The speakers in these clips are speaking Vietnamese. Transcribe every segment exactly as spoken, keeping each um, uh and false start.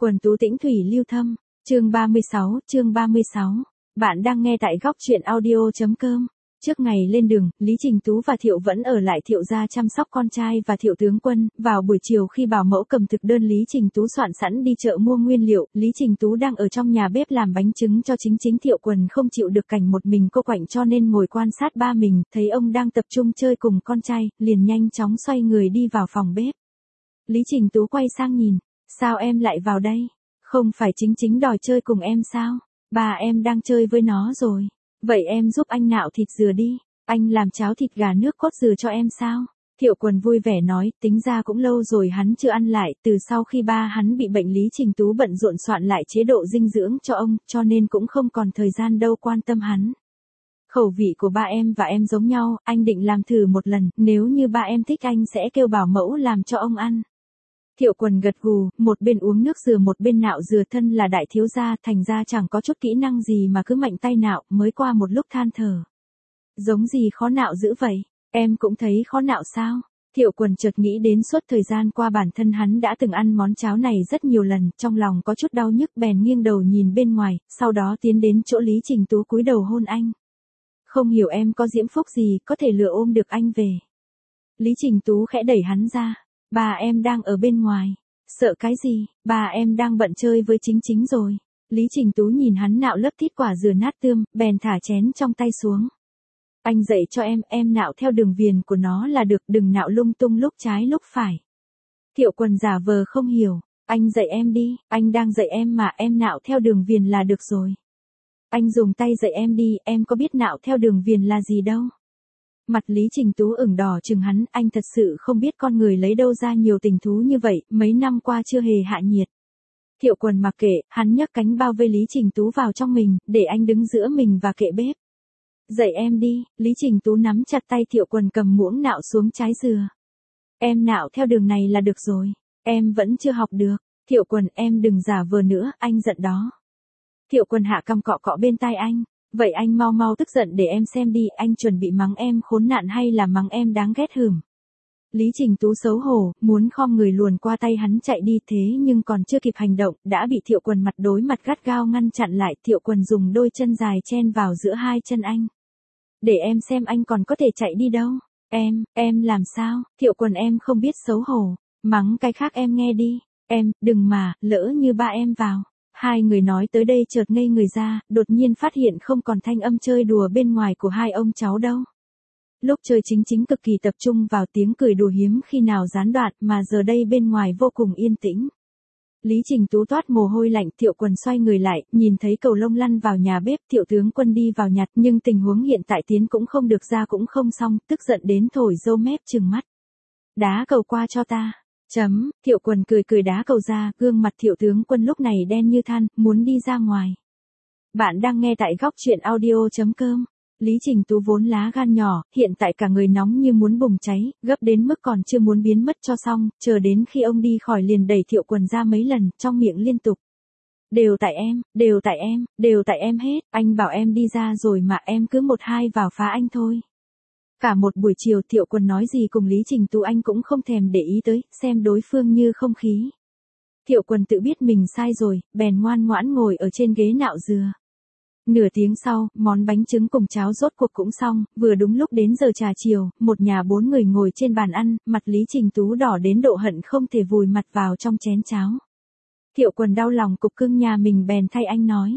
Quần tú tĩnh thủy lưu thâm, chương ba mươi sáu, chương ba mươi sáu. Bạn đang nghe tại góc truyện audio.com. Trước ngày lên đường, Lý Trình Tú và Thiệu vẫn ở lại Thiệu gia chăm sóc con trai và Thiệu tướng quân. Vào buổi chiều khi bảo mẫu cầm thực đơn Lý Trình Tú soạn sẵn đi chợ mua nguyên liệu, Lý Trình Tú đang ở trong nhà bếp làm bánh trứng cho chính chính Thiệu Quần không chịu được cảnh một mình cô quạnh cho nên ngồi quan sát ba mình, thấy ông đang tập trung chơi cùng con trai, liền nhanh chóng xoay người đi vào phòng bếp. Lý Trình Tú quay sang nhìn, sao em lại vào đây? Không phải chính chính đòi chơi cùng em sao? Bà em đang chơi với nó rồi. Vậy em giúp anh nạo thịt dừa đi, anh làm cháo thịt gà nước cốt dừa cho em sao? Thiệu Quần vui vẻ nói, tính ra cũng lâu rồi hắn chưa ăn lại, từ sau khi ba hắn bị bệnh Lý Trình Tú bận rộn soạn lại chế độ dinh dưỡng cho ông, cho nên cũng không còn thời gian đâu quan tâm hắn. Khẩu vị của ba em và em giống nhau, anh định làm thử một lần, nếu như ba em thích anh sẽ kêu bảo mẫu làm cho ông ăn. Thiệu Quần gật gù, một bên uống nước dừa một bên nạo dừa, thân là đại thiếu gia, thành ra chẳng có chút kỹ năng gì mà cứ mạnh tay nạo, mới qua một lúc than thở. Giống gì khó nạo dữ vậy, em cũng thấy khó nạo sao? Thiệu Quần chợt nghĩ đến suốt thời gian qua bản thân hắn đã từng ăn món cháo này rất nhiều lần, trong lòng có chút đau nhức bèn nghiêng đầu nhìn bên ngoài, sau đó tiến đến chỗ Lý Trình Tú cúi đầu hôn anh. Không hiểu em có diễm phúc gì, có thể lừa ôm được anh về. Lý Trình Tú khẽ đẩy hắn ra. Bà em đang ở bên ngoài. Sợ cái gì, bà em đang bận chơi với chính chính rồi. Lý Trình Tú nhìn hắn nạo lớp thít quả dừa nát tươm, bèn thả chén trong tay xuống. Anh dạy cho em, em nạo theo đường viền của nó là được, đừng nạo lung tung lúc trái lúc phải. Thiệu Quần giả vờ không hiểu, anh dạy em đi, anh đang dạy em mà, em nạo theo đường viền là được rồi. Anh dùng tay dạy em đi, em có biết nạo theo đường viền là gì đâu. Mặt Lý Trình Tú ửng đỏ chừng hắn, anh thật sự không biết con người lấy đâu ra nhiều tình thú như vậy, mấy năm qua chưa hề hạ nhiệt. Thiệu Quần mặc kệ, hắn nhấc cánh bao vây Lý Trình Tú vào trong mình, để anh đứng giữa mình và kệ bếp. Dạy em đi, Lý Trình Tú nắm chặt tay Thiệu Quần cầm muỗng nạo xuống trái dừa. Em nạo theo đường này là được rồi, em vẫn chưa học được. Thiệu Quần, em đừng giả vờ nữa, anh giận đó. Thiệu Quần hạ cằm cọ cọ bên tai anh. Vậy anh mau mau tức giận để em xem đi, anh chuẩn bị mắng em khốn nạn hay là mắng em đáng ghét hửm. Lý Trình Tú xấu hổ, muốn khom người luồn qua tay hắn chạy đi, thế nhưng còn chưa kịp hành động, đã bị Thiệu Quần mặt đối mặt gắt gao ngăn chặn lại. Thiệu Quần dùng đôi chân dài chen vào giữa hai chân anh. Để em xem anh còn có thể chạy đi đâu. Em, em làm sao? Thiệu Quần, em không biết xấu hổ. Mắng cái khác em nghe đi. Em, đừng mà, lỡ như ba em vào. Hai người nói tới đây chợt ngây người ra, đột nhiên phát hiện không còn thanh âm chơi đùa bên ngoài của hai ông cháu đâu. Lúc chơi chính chính cực kỳ tập trung vào tiếng cười đùa hiếm khi nào gián đoạn, mà giờ đây bên ngoài vô cùng yên tĩnh. Lý Trình Tú toát mồ hôi lạnh. Thiệu Quần xoay người lại, nhìn thấy cầu lông lăn vào nhà bếp, Thiệu tướng quân đi vào nhặt, nhưng tình huống hiện tại tiến cũng không được ra cũng không xong, tức giận đến thổi râu mép trừng mắt. Đá cầu qua cho ta. Chấm, Thiệu Quần cười cười đá cầu ra, gương mặt Thiệu tướng quân lúc này đen như than, muốn đi ra ngoài. Bạn đang nghe tại góc truyện audio.com. Lý Trình Tú vốn lá gan nhỏ, hiện tại cả người nóng như muốn bùng cháy, gấp đến mức còn chưa muốn biến mất cho xong, chờ đến khi ông đi khỏi liền đẩy Thiệu Quần ra mấy lần, trong miệng liên tục. Đều tại em, đều tại em, đều tại em hết, anh bảo em đi ra rồi mà em cứ một hai vào phá anh thôi. Cả một buổi chiều Thiệu Quần nói gì cùng Lý Trình Tú anh cũng không thèm để ý tới, xem đối phương như không khí. Thiệu Quần tự biết mình sai rồi, bèn ngoan ngoãn ngồi ở trên ghế nạo dừa. Nửa tiếng sau, món bánh trứng cùng cháo rốt cuộc cũng xong, vừa đúng lúc đến giờ trà chiều, một nhà bốn người ngồi trên bàn ăn, mặt Lý Trình Tú đỏ đến độ hận không thể vùi mặt vào trong chén cháo. Thiệu Quần đau lòng cục cưng nhà mình bèn thay anh nói.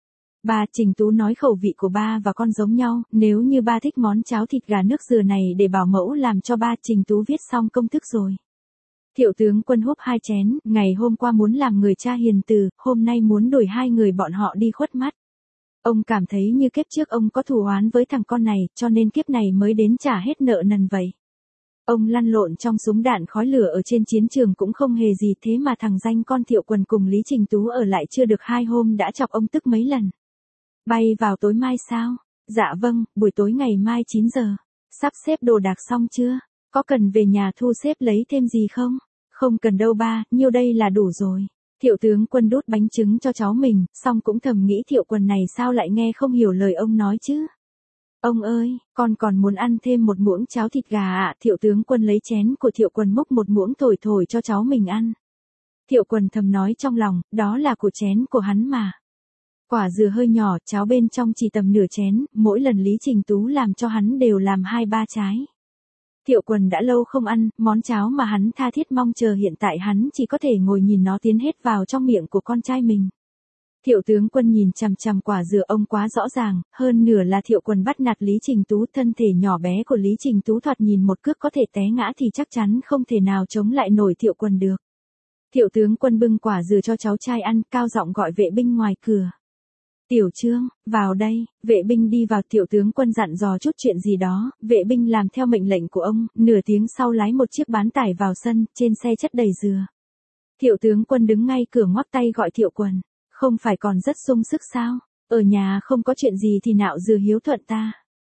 Ba, Trình Tú nói khẩu vị của ba và con giống nhau, nếu như ba thích món cháo thịt gà nước dừa này để bảo mẫu làm cho ba. Trình Tú viết xong công thức rồi. Thiệu tướng quân húp hai chén, ngày hôm qua muốn làm người cha hiền từ, hôm nay muốn đuổi hai người bọn họ đi khuất mắt. Ông cảm thấy như kiếp trước ông có thù oán với thằng con này, cho nên kiếp này mới đến trả hết nợ nần vậy. Ông lăn lộn trong súng đạn khói lửa ở trên chiến trường cũng không hề gì, thế mà thằng danh con Thiệu Quần cùng Lý Trình Tú ở lại chưa được hai hôm đã chọc ông tức mấy lần. Bay vào tối mai sao? Dạ vâng, buổi tối ngày mai chín giờ. Sắp xếp đồ đạc xong chưa? Có cần về nhà thu xếp lấy thêm gì không? Không cần đâu ba, nhiêu đây là đủ rồi. Thiệu tướng quân đút bánh trứng cho cháu mình, xong cũng thầm nghĩ Thiệu Quần này sao lại nghe không hiểu lời ông nói chứ. Ông ơi, con còn muốn ăn thêm một muỗng cháo thịt gà ạ. À? Thiệu tướng quân lấy chén của Thiệu Quần múc một muỗng thổi thổi cho cháu mình ăn. Thiệu Quần thầm nói trong lòng, đó là của chén của hắn mà. Quả dừa hơi nhỏ, cháo bên trong chỉ tầm nửa chén, mỗi lần Lý Trình Tú làm cho hắn đều làm hai ba trái. Thiệu Quần đã lâu không ăn, món cháo mà hắn tha thiết mong chờ hiện tại hắn chỉ có thể ngồi nhìn nó tiến hết vào trong miệng của con trai mình. Thiệu tướng quân nhìn chằm chằm quả dừa ông quá rõ ràng, hơn nửa là Thiệu Quần bắt nạt Lý Trình Tú, thân thể nhỏ bé của Lý Trình Tú thoạt nhìn một cước có thể té ngã thì chắc chắn không thể nào chống lại nổi Thiệu Quần được. Thiệu tướng quân bưng quả dừa cho cháu trai ăn, cao giọng gọi vệ binh ngoài cửa. Tiểu Trương, vào đây. Vệ binh đi vào, Thiệu tướng quân dặn dò chút chuyện gì đó, vệ binh làm theo mệnh lệnh của ông, nửa tiếng sau lái một chiếc bán tải vào sân, trên xe chất đầy dừa. Thiệu tướng quân đứng ngay cửa ngoắc tay gọi Thiệu Quần, không phải còn rất sung sức sao, ở nhà không có chuyện gì thì nạo dừa hiếu thuận ta.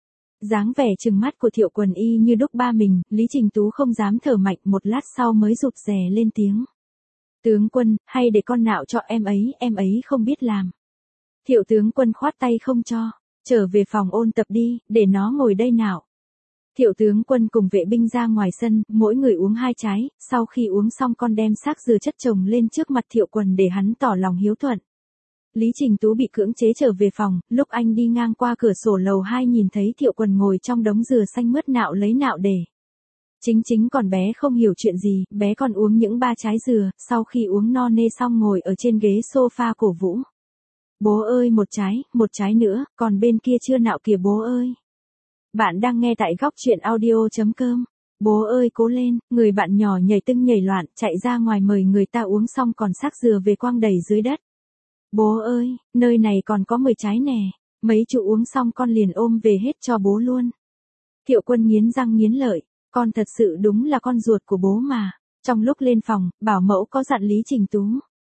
Dáng vẻ trừng mắt của Thiệu Quần y như đúc ba mình, Lý Trình Tú không dám thở mạnh, một lát sau mới rụt rè lên tiếng. Tướng quân, hay để con nạo cho em ấy, em ấy không biết làm. Thiệu tướng quân khoát tay không cho, trở về phòng ôn tập đi, để nó ngồi đây nạo. Thiệu tướng quân cùng vệ binh ra ngoài sân, mỗi người uống hai trái, sau khi uống xong con đem xác dừa chất chồng lên trước mặt Thiệu Quần để hắn tỏ lòng hiếu thuận. Lý Trình Tú bị cưỡng chế trở về phòng, lúc anh đi ngang qua cửa sổ lầu hai nhìn thấy Thiệu Quần ngồi trong đống dừa xanh mướt nạo lấy nạo để. Chính chính còn bé không hiểu chuyện gì, bé còn uống những ba trái dừa, sau khi uống no nê xong ngồi ở trên ghế sofa cổ vũ. Bố ơi một trái, một trái nữa, còn bên kia chưa nạo kìa bố ơi. Bạn đang nghe tại góc truyện audio.com. Bố ơi cố lên, người bạn nhỏ nhảy tưng nhảy loạn, chạy ra ngoài mời người ta uống xong còn xác dừa về quăng đầy dưới đất. Bố ơi, nơi này còn có mười trái nè, mấy chú uống xong con liền ôm về hết cho bố luôn. Thiệu Quân nghiến răng nghiến lợi, con thật sự đúng là con ruột của bố mà. Trong lúc lên phòng, bảo mẫu có dặn Lý Trình Tú.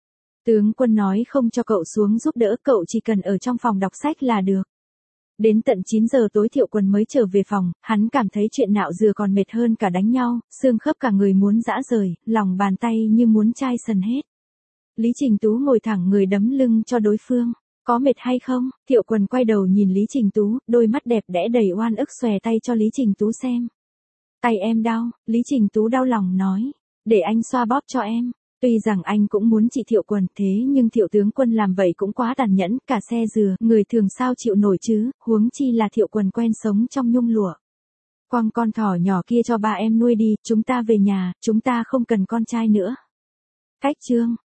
Tướng quân nói không cho cậu xuống giúp đỡ, cậu chỉ cần ở trong phòng đọc sách là được. Đến tận chín giờ tối Thiệu Quân mới trở về phòng, hắn cảm thấy chuyện nạo dừa còn mệt hơn cả đánh nhau, xương khớp cả người muốn rã rời, lòng bàn tay như muốn chai sần hết. Lý Trình Tú ngồi thẳng người đấm lưng cho đối phương. Có mệt hay không? Thiệu Quân quay đầu nhìn Lý Trình Tú, đôi mắt đẹp đẽ đầy oan ức xòe tay cho Lý Trình Tú xem. Tay em đau, Lý Trình Tú đau lòng nói. Để anh xoa bóp cho em. Tuy rằng anh cũng muốn trị Thiệu Quân thế nhưng Thiệu tướng quân làm vậy cũng quá tàn nhẫn, cả xe dừa, người thường sao chịu nổi chứ, huống chi là Thiệu Quân quen sống trong nhung lụa. Quăng con thỏ nhỏ kia cho ba em nuôi đi, chúng ta về nhà, chúng ta không cần con trai nữa. Cách chương.